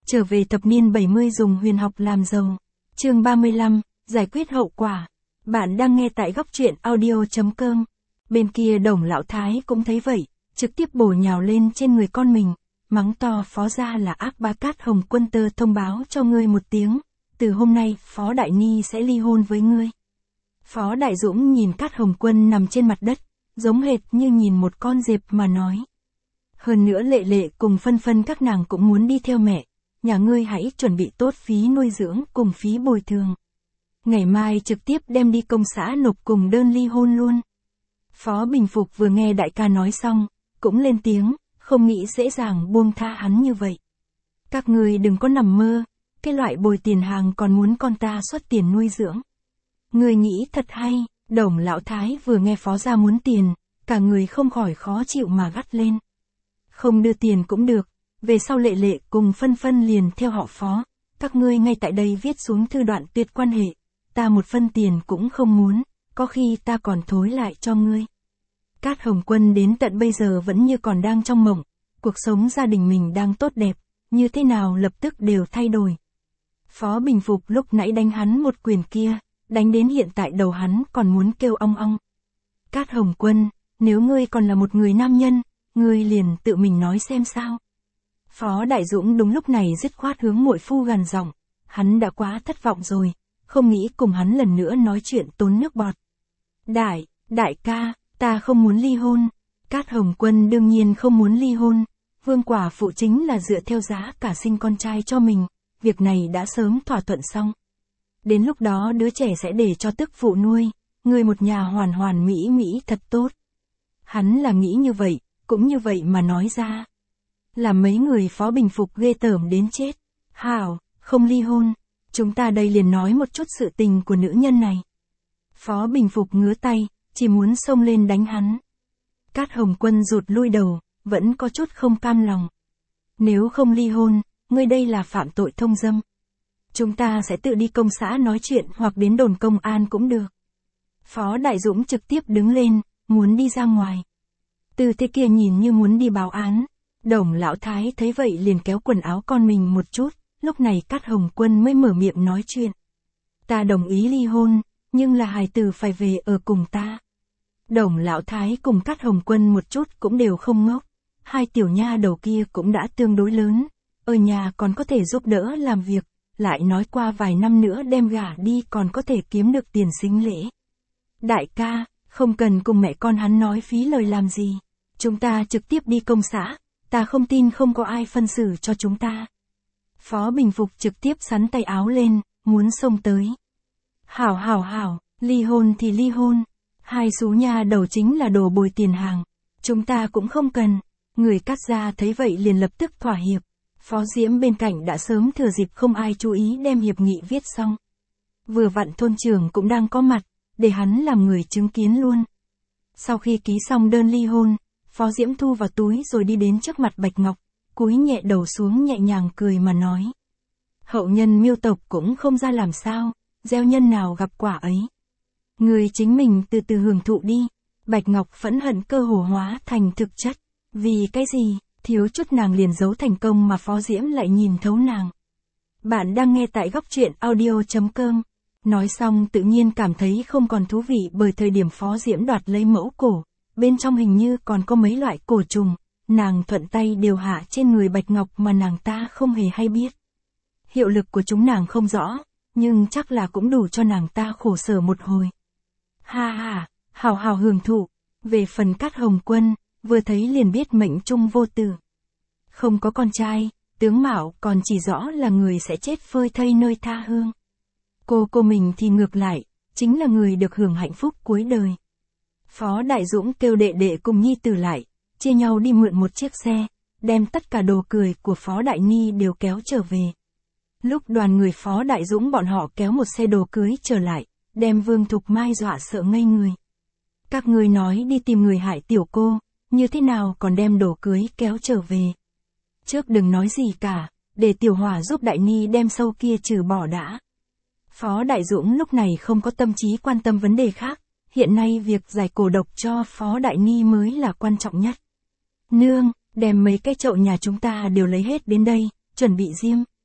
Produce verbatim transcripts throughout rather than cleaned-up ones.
Trở về thập niên bảy mươi dùng huyền học làm giàu. Chương ba mươi lăm, giải quyết hậu quả. Bạn đang nghe tại góc truyện audio chấm com. Bên kia Đồng lão thái cũng thấy vậy, trực tiếp bổ nhào lên trên người con mình, mắng to Phó gia là ác bá. Cát Hồng Quân tơ thông báo cho ngươi một tiếng, từ hôm nay Phó Đại Ni sẽ ly hôn với ngươi. Phó Đại Dũng nhìn Cát Hồng Quân nằm trên mặt đất, giống hệt như nhìn một con dẹp mà nói. Hơn nữa Lệ Lệ cùng Phân Phân các nàng cũng muốn đi theo mẹ, nhà ngươi hãy chuẩn bị tốt phí nuôi dưỡng cùng phí bồi thường. Ngày mai trực tiếp đem đi công xã nộp cùng đơn ly hôn luôn. Phó Bình Phục vừa nghe đại ca nói xong, cũng lên tiếng, không nghĩ dễ dàng buông tha hắn như vậy. Các ngươi đừng có nằm mơ, cái loại bồi tiền hàng còn muốn con ta xuất tiền nuôi dưỡng. Ngươi nghĩ thật hay. Đồng lão thái vừa nghe Phó gia muốn tiền, cả người không khỏi khó chịu mà gắt lên. Không đưa tiền cũng được, về sau Lệ Lệ cùng Phân Phân liền theo họ Phó, các ngươi ngay tại đây viết xuống thư đoạn tuyệt quan hệ, ta một phân tiền cũng không muốn, có khi ta còn thối lại cho ngươi. Cát Hồng Quân đến tận bây giờ vẫn như còn đang trong mộng, cuộc sống gia đình mình đang tốt đẹp, như thế nào lập tức đều thay đổi. Phó Bình Phục lúc nãy đánh hắn một quyền kia, đánh đến hiện tại đầu hắn còn muốn kêu ong ong. Cát Hồng Quân, nếu ngươi còn là một người nam nhân, ngươi liền tự mình nói xem sao. Phó Đại Dũng đúng lúc này dứt khoát hướng muội phu gằn giọng, hắn đã quá thất vọng rồi, không nghĩ cùng hắn lần nữa nói chuyện tốn nước bọt. Đại, đại ca, ta không muốn ly hôn. Cát Hồng Quân đương nhiên không muốn ly hôn, vương quả phụ chính là dựa theo giá cả sinh con trai cho mình, việc này đã sớm thỏa thuận xong. Đến lúc đó đứa trẻ sẽ để cho tức phụ nuôi, người một nhà hoàn hoàn mỹ mỹ thật tốt. Hắn là nghĩ như vậy, cũng như vậy mà nói ra. Là mấy người Phó Bình Phục ghê tởm đến chết. Hảo, không ly hôn, chúng ta đây liền nói một chút sự tình của nữ nhân này. Phó Bình Phục ngứa tay, chỉ muốn xông lên đánh hắn. Cát Hồng Quân rụt lui đầu, vẫn có chút không cam lòng. Nếu không ly hôn, ngươi đây là phạm tội thông dâm. Chúng ta sẽ tự đi công xã nói chuyện hoặc đến đồn công an cũng được. Phó Đại Dũng trực tiếp đứng lên, muốn đi ra ngoài. Từ thế kia nhìn như muốn đi báo án. Đồng lão thái thấy vậy liền kéo quần áo con mình một chút, lúc này Cát Hồng Quân mới mở miệng nói chuyện. Ta đồng ý ly hôn, nhưng là hài tử phải về ở cùng ta. Đồng lão thái cùng Cát Hồng Quân một chút cũng đều không ngốc. Hai tiểu nha đầu kia cũng đã tương đối lớn, ở nhà còn có thể giúp đỡ làm việc, lại nói qua vài năm nữa đem gả đi còn có thể kiếm được tiền sính lễ. Đại ca, không cần cùng mẹ con hắn nói phí lời làm gì. Chúng ta trực tiếp đi công xã, ta không tin không có ai phân xử cho chúng ta. Phó Bình Phục trực tiếp xắn tay áo lên, muốn xông tới. Hảo hảo hảo, ly hôn thì ly hôn. Hai xú nha đầu chính là đồ bồi tiền hàng. Chúng ta cũng không cần. Người Cát gia thấy vậy liền lập tức thỏa hiệp. Phó Diễm bên cạnh đã sớm thừa dịp không ai chú ý đem hiệp nghị viết xong. Vừa vặn thôn trưởng cũng đang có mặt, để hắn làm người chứng kiến luôn. Sau khi ký xong đơn ly hôn, Phó Diễm thu vào túi rồi đi đến trước mặt Bạch Ngọc, cúi nhẹ đầu xuống nhẹ nhàng cười mà nói. Hậu nhân Miêu tộc cũng không ra làm sao, gieo nhân nào gặp quả ấy. Người chính mình từ từ hưởng thụ đi. Bạch Ngọc phẫn hận cơ hồ hóa thành thực chất. Vì cái gì, thiếu chút nàng liền giấu thành công mà Phó Diễm lại nhìn thấu nàng. Bạn đang nghe tại góc truyện audio chấm com. Nói xong tự nhiên cảm thấy không còn thú vị bởi thời điểm Phó Diễm đoạt lấy mẫu cổ, bên trong hình như còn có mấy loại cổ trùng, nàng thuận tay điều hạ trên người Bạch Ngọc mà nàng ta không hề hay biết. Hiệu lực của chúng nàng không rõ, nhưng chắc là cũng đủ cho nàng ta khổ sở một hồi. Ha ha, hào hào hưởng thụ. Về phần Cát Hồng Quân, vừa thấy liền biết mệnh trung vô tử. Không có con trai, tướng mạo còn chỉ rõ là người sẽ chết phơi thây nơi tha hương. Cô cô mình thì ngược lại, chính là người được hưởng hạnh phúc cuối đời. Phó Đại Dũng kêu đệ đệ cùng nhi tử lại, chia nhau đi mượn một chiếc xe, đem tất cả đồ cười của Phó Đại Ni đều kéo trở về. Lúc đoàn người Phó Đại Dũng bọn họ kéo một xe đồ cưới trở lại, đem Vương Thục Mai dọa sợ ngây người. Các ngươi nói đi tìm người hại tiểu cô, như thế nào còn đem đồ cưới kéo trở về. Trước đừng nói gì cả, để tiểu hỏa giúp Đại Ni đem sâu kia trừ bỏ đã. Phó Đại Dũng lúc này không có tâm trí quan tâm vấn đề khác, hiện nay việc giải cổ độc cho Phó Đại Ni mới là quan trọng nhất. Nương, đem mấy cái chậu nhà chúng ta đều lấy hết đến đây, chuẩn bị diêm,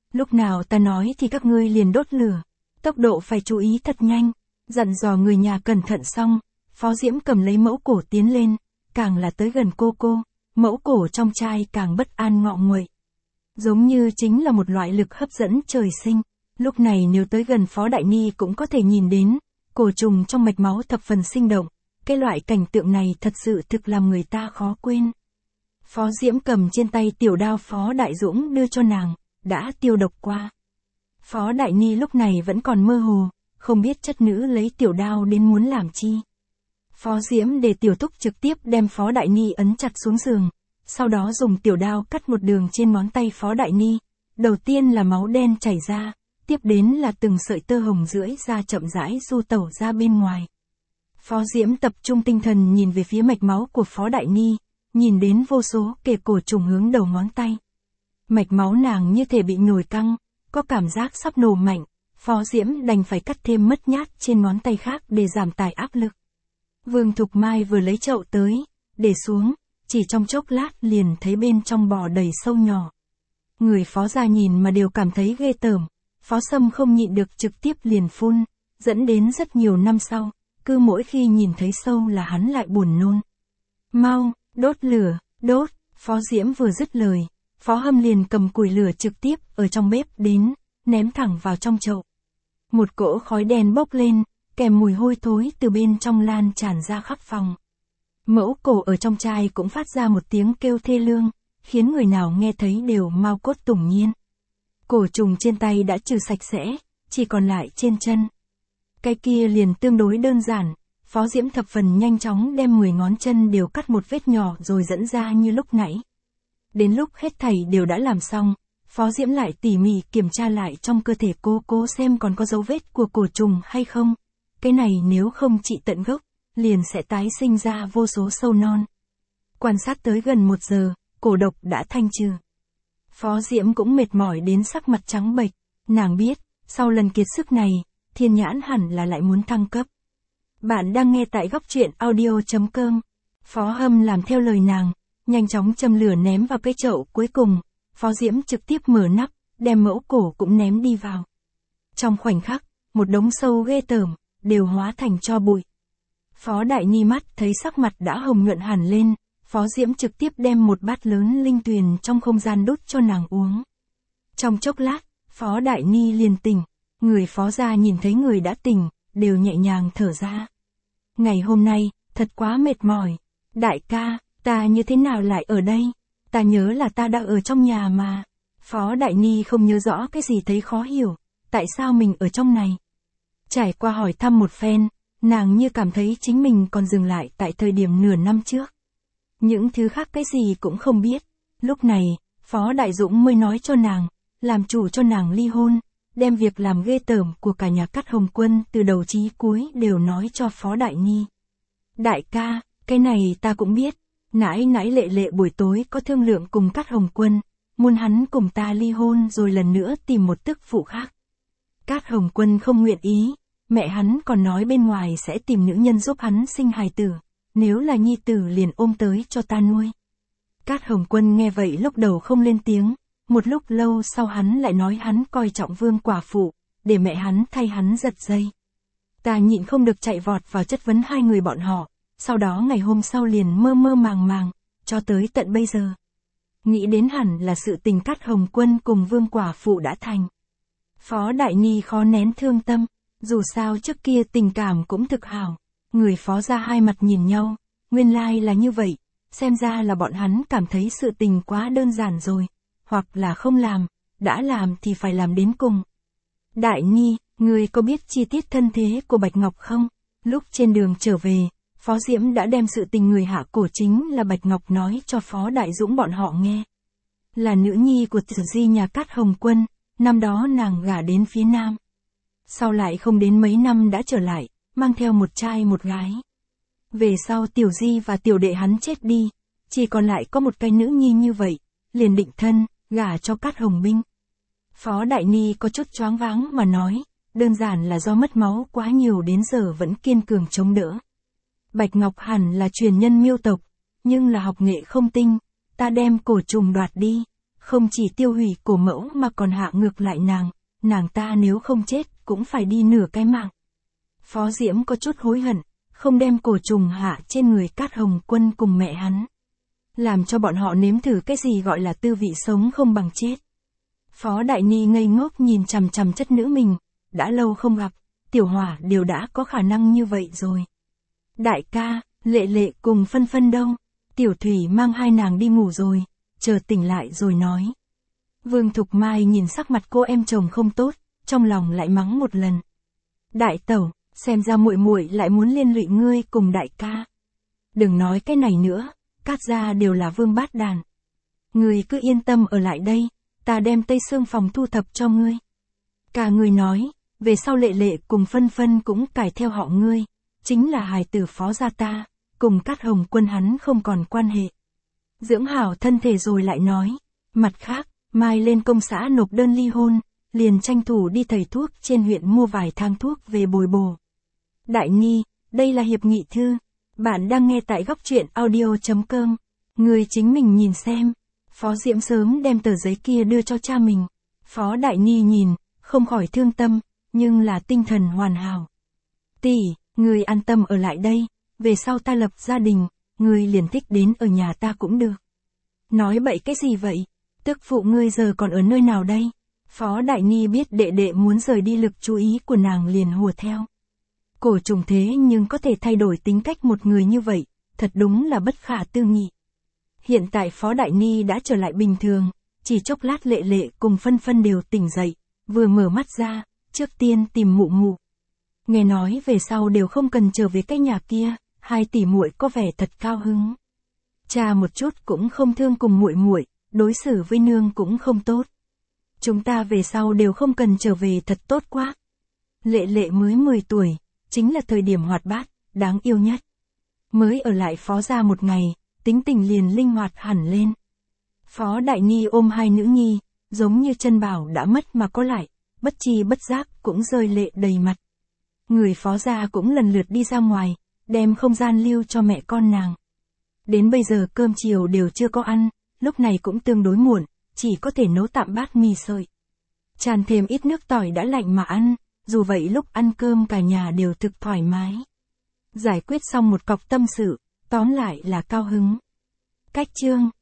Lúc nào ta nói thì các ngươi liền đốt lửa. Tốc độ phải chú ý thật nhanh. Dặn dò người nhà cẩn thận xong, Phó Diễm cầm lấy mẫu cổ tiến lên, càng là tới gần cô cô, mẫu cổ trong chai càng bất an ngọ nguậy. Giống như chính là một loại lực hấp dẫn trời sinh. Lúc này nếu tới gần Phó Đại Ni cũng có thể nhìn đến, cổ trùng trong mạch máu thập phần sinh động. Cái loại cảnh tượng này thật sự thực làm người ta khó quên. Phó Diễm cầm trên tay tiểu đao Phó Đại Dũng đưa cho nàng, đã tiêu độc qua. Phó Đại Ni lúc này vẫn còn mơ hồ, không biết chất nữ lấy tiểu đao đến muốn làm chi. Phó Diễm để tiểu thúc trực tiếp đem Phó Đại Ni ấn chặt xuống giường, sau đó dùng tiểu đao cắt một đường trên ngón tay Phó Đại Ni. Đầu tiên là máu đen chảy ra, tiếp đến là từng sợi tơ hồng rưỡi ra chậm rãi du tẩu ra bên ngoài. Phó Diễm tập trung tinh thần nhìn về phía mạch máu của Phó Đại Ni, nhìn đến vô số kề cổ trùng hướng đầu ngón tay. Mạch máu nàng như thể bị nhồi căng, có cảm giác sắp nổ mạnh, Phó Diễm đành phải cắt thêm mất nhát trên ngón tay khác để giảm tải áp lực. Vương Thục Mai vừa lấy chậu tới, để xuống, chỉ trong chốc lát liền thấy bên trong bò đầy sâu nhỏ. Người Phó gia nhìn mà đều cảm thấy ghê tởm, Phó Sâm không nhịn được trực tiếp liền phun, dẫn đến rất nhiều năm sau, cứ mỗi khi nhìn thấy sâu là hắn lại buồn nôn. Mau, đốt lửa, đốt, Phó Diễm vừa dứt lời, Phó Hâm liền cầm củi lửa trực tiếp ở trong bếp đến, ném thẳng vào trong chậu. Một cỗ khói đen bốc lên, kèm mùi hôi thối từ bên trong lan tràn ra khắp phòng. Mẫu cổ ở trong chai cũng phát ra một tiếng kêu thê lương, khiến người nào nghe thấy đều mau cốt tủng nhiên. Cổ trùng trên tay đã trừ sạch sẽ, chỉ còn lại trên chân. Cái kia liền tương đối đơn giản, Phó Diễm thập phần nhanh chóng đem mười ngón chân đều cắt một vết nhỏ rồi dẫn ra như lúc nãy. Đến lúc hết thảy đều đã làm xong, Phó Diễm lại tỉ mỉ kiểm tra lại trong cơ thể cô cô xem còn có dấu vết của cổ trùng hay không. Cái này nếu không trị tận gốc, liền sẽ tái sinh ra vô số sâu non. Quan sát tới gần một giờ, cổ độc đã thanh trừ. Phó Diễm cũng mệt mỏi đến sắc mặt trắng bệch, nàng biết, sau lần kiệt sức này, thiên nhãn hẳn là lại muốn thăng cấp. Bạn đang nghe tại góc truyện audio chấm com. Phó Hâm làm theo lời nàng, nhanh chóng châm lửa ném vào cái chậu cuối cùng, Phó Diễm trực tiếp mở nắp, đem mẫu cổ cũng ném đi vào. Trong khoảnh khắc, một đống sâu ghê tởm, đều hóa thành tro bụi. Phó Đại Ni mắt thấy sắc mặt đã hồng nhuận hẳn lên, Phó Diễm trực tiếp đem một bát lớn linh tuyền trong không gian đút cho nàng uống. Trong chốc lát, Phó Đại Ni liền tỉnh, người Phó gia nhìn thấy người đã tỉnh, đều nhẹ nhàng thở ra. Ngày hôm nay, thật quá mệt mỏi. Đại ca, ta như thế nào lại ở đây? Ta nhớ là ta đã ở trong nhà mà. Phó Đại Ni không nhớ rõ cái gì thấy khó hiểu, tại sao mình ở trong này? Trải qua hỏi thăm một phen, nàng như cảm thấy chính mình còn dừng lại tại thời điểm nửa năm trước. Những thứ khác cái gì cũng không biết. Lúc này, Phó Đại Dũng mới nói cho nàng, làm chủ cho nàng ly hôn, đem việc làm ghê tởm của cả nhà Cát Hồng Quân từ đầu chí cuối đều nói cho Phó Đại Ni. Đại ca, cái này ta cũng biết, nãy nãy lệ lệ buổi tối có thương lượng cùng Cát Hồng Quân, muốn hắn cùng ta ly hôn rồi lần nữa tìm một tức phụ khác. Cát Hồng Quân không nguyện ý, mẹ hắn còn nói bên ngoài sẽ tìm nữ nhân giúp hắn sinh hài tử, nếu là nhi tử liền ôm tới cho ta nuôi. Cát Hồng Quân nghe vậy lúc đầu không lên tiếng, một lúc lâu sau hắn lại nói hắn coi trọng Vương quả phụ, để mẹ hắn thay hắn giật dây. Ta nhịn không được chạy vọt vào chất vấn hai người bọn họ, sau đó ngày hôm sau liền mơ mơ màng màng, cho tới tận bây giờ. Nghĩ đến hẳn là sự tình Cát Hồng Quân cùng Vương quả phụ đã thành. Phó Đại Ni khó nén thương tâm, dù sao trước kia tình cảm cũng thực hảo. Người Phó gia hai mặt nhìn nhau, nguyên lai là như vậy, xem ra là bọn hắn cảm thấy sự tình quá đơn giản rồi, hoặc là không làm, đã làm thì phải làm đến cùng. Đại Ni, người có biết chi tiết thân thế của Bạch Ngọc không? Lúc trên đường trở về, Phó Diễm đã đem sự tình người hạ cổ chính là Bạch Ngọc nói cho Phó Đại Dũng bọn họ nghe. Là nữ nhi của tử di nhà Cát Hồng Quân, năm đó nàng gả đến phía Nam. Sau lại không đến mấy năm đã trở lại, mang theo một trai một gái. Về sau Tiểu Di và tiểu đệ hắn chết đi, chỉ còn lại có một cái nữ nhi như vậy, liền định thân, gả cho Cát Hồng Binh. Phó Đại Ni có chút choáng váng mà nói, đơn giản là do mất máu quá nhiều đến giờ vẫn kiên cường chống đỡ. Bạch Ngọc hẳn là truyền nhân miêu tộc, nhưng là học nghệ không tinh, ta đem cổ trùng đoạt đi, không chỉ tiêu hủy cổ mẫu mà còn hạ ngược lại nàng, nàng ta nếu không chết cũng phải đi nửa cái mạng. Phó Diễm có chút hối hận, không đem cổ trùng hạ trên người Cát Hồng Quân cùng mẹ hắn. Làm cho bọn họ nếm thử cái gì gọi là tư vị sống không bằng chết. Phó Đại Ni ngây ngốc nhìn chằm chằm chất nữ mình, đã lâu không gặp, Tiểu Hỏa đều đã có khả năng như vậy rồi. Đại ca, Lệ Lệ cùng Phân Phân đâu? Tiểu Thủy mang hai nàng đi ngủ rồi, chờ tỉnh lại rồi nói. Vương Thục Mai nhìn sắc mặt cô em chồng không tốt, trong lòng lại mắng một lần. Đại tẩu, xem ra muội muội lại muốn liên lụy ngươi cùng đại ca. Đừng nói cái này nữa, Cát gia đều là vương bát đàn. Ngươi cứ yên tâm ở lại đây, ta đem Tây Sương phòng thu thập cho ngươi. Cả người nói, về sau Lệ Lệ cùng Phân Phân cũng cải theo họ ngươi, chính là hài tử Phó gia ta, cùng Cát Hồng Quân hắn không còn quan hệ. Dưỡng hảo thân thể rồi lại nói, mặt khác, mai lên công xã nộp đơn ly hôn, liền tranh thủ đi thầy thuốc trên huyện mua vài thang thuốc về bồi bổ. Đại Nhi, đây là hiệp nghị thư, bạn đang nghe tại góc truyện audio chấm com, người chính mình nhìn xem. Phó Diễm sớm đem tờ giấy kia đưa cho cha mình. Phó Đại Nhi nhìn, không khỏi thương tâm, nhưng là tinh thần hoàn hảo. Tỷ, người an tâm ở lại đây, về sau ta lập gia đình, người liền thích đến ở nhà ta cũng được. Nói bậy cái gì vậy? Tức phụ ngươi giờ còn ở nơi nào đây? Phó Đại Nhi biết đệ đệ muốn rời đi, lực chú ý của nàng liền hùa theo. Cổ trùng thế nhưng có thể thay đổi tính cách một người như vậy, thật đúng là bất khả tư nghị. Hiện tại Phó Đại Ni đã trở lại bình thường, chỉ chốc lát Lệ Lệ cùng Phân Phân đều tỉnh dậy, vừa mở mắt ra, trước tiên tìm mụ mụ. Nghe nói về sau đều không cần trở về cái nhà kia, hai tỷ muội có vẻ thật cao hứng. Cha một chút cũng không thương cùng muội muội, đối xử với nương cũng không tốt. Chúng ta về sau đều không cần trở về, thật tốt quá. Lệ Lệ mới mười tuổi, chính là thời điểm hoạt bát, đáng yêu nhất. Mới ở lại Phó gia một ngày, tính tình liền linh hoạt hẳn lên. Phó Đại Nhi ôm hai nữ nhi, giống như chân bảo đã mất mà có lại, bất chi bất giác cũng rơi lệ đầy mặt. Người Phó gia cũng lần lượt đi ra ngoài, đem không gian lưu cho mẹ con nàng. Đến bây giờ cơm chiều đều chưa có ăn, lúc này cũng tương đối muộn, chỉ có thể nấu tạm bát mì sợi. Tràn thêm ít nước tỏi đã lạnh mà ăn, dù vậy lúc ăn cơm cả nhà đều thực thoải mái. Giải quyết xong một cọc tâm sự, tóm lại là cao hứng. Cách chương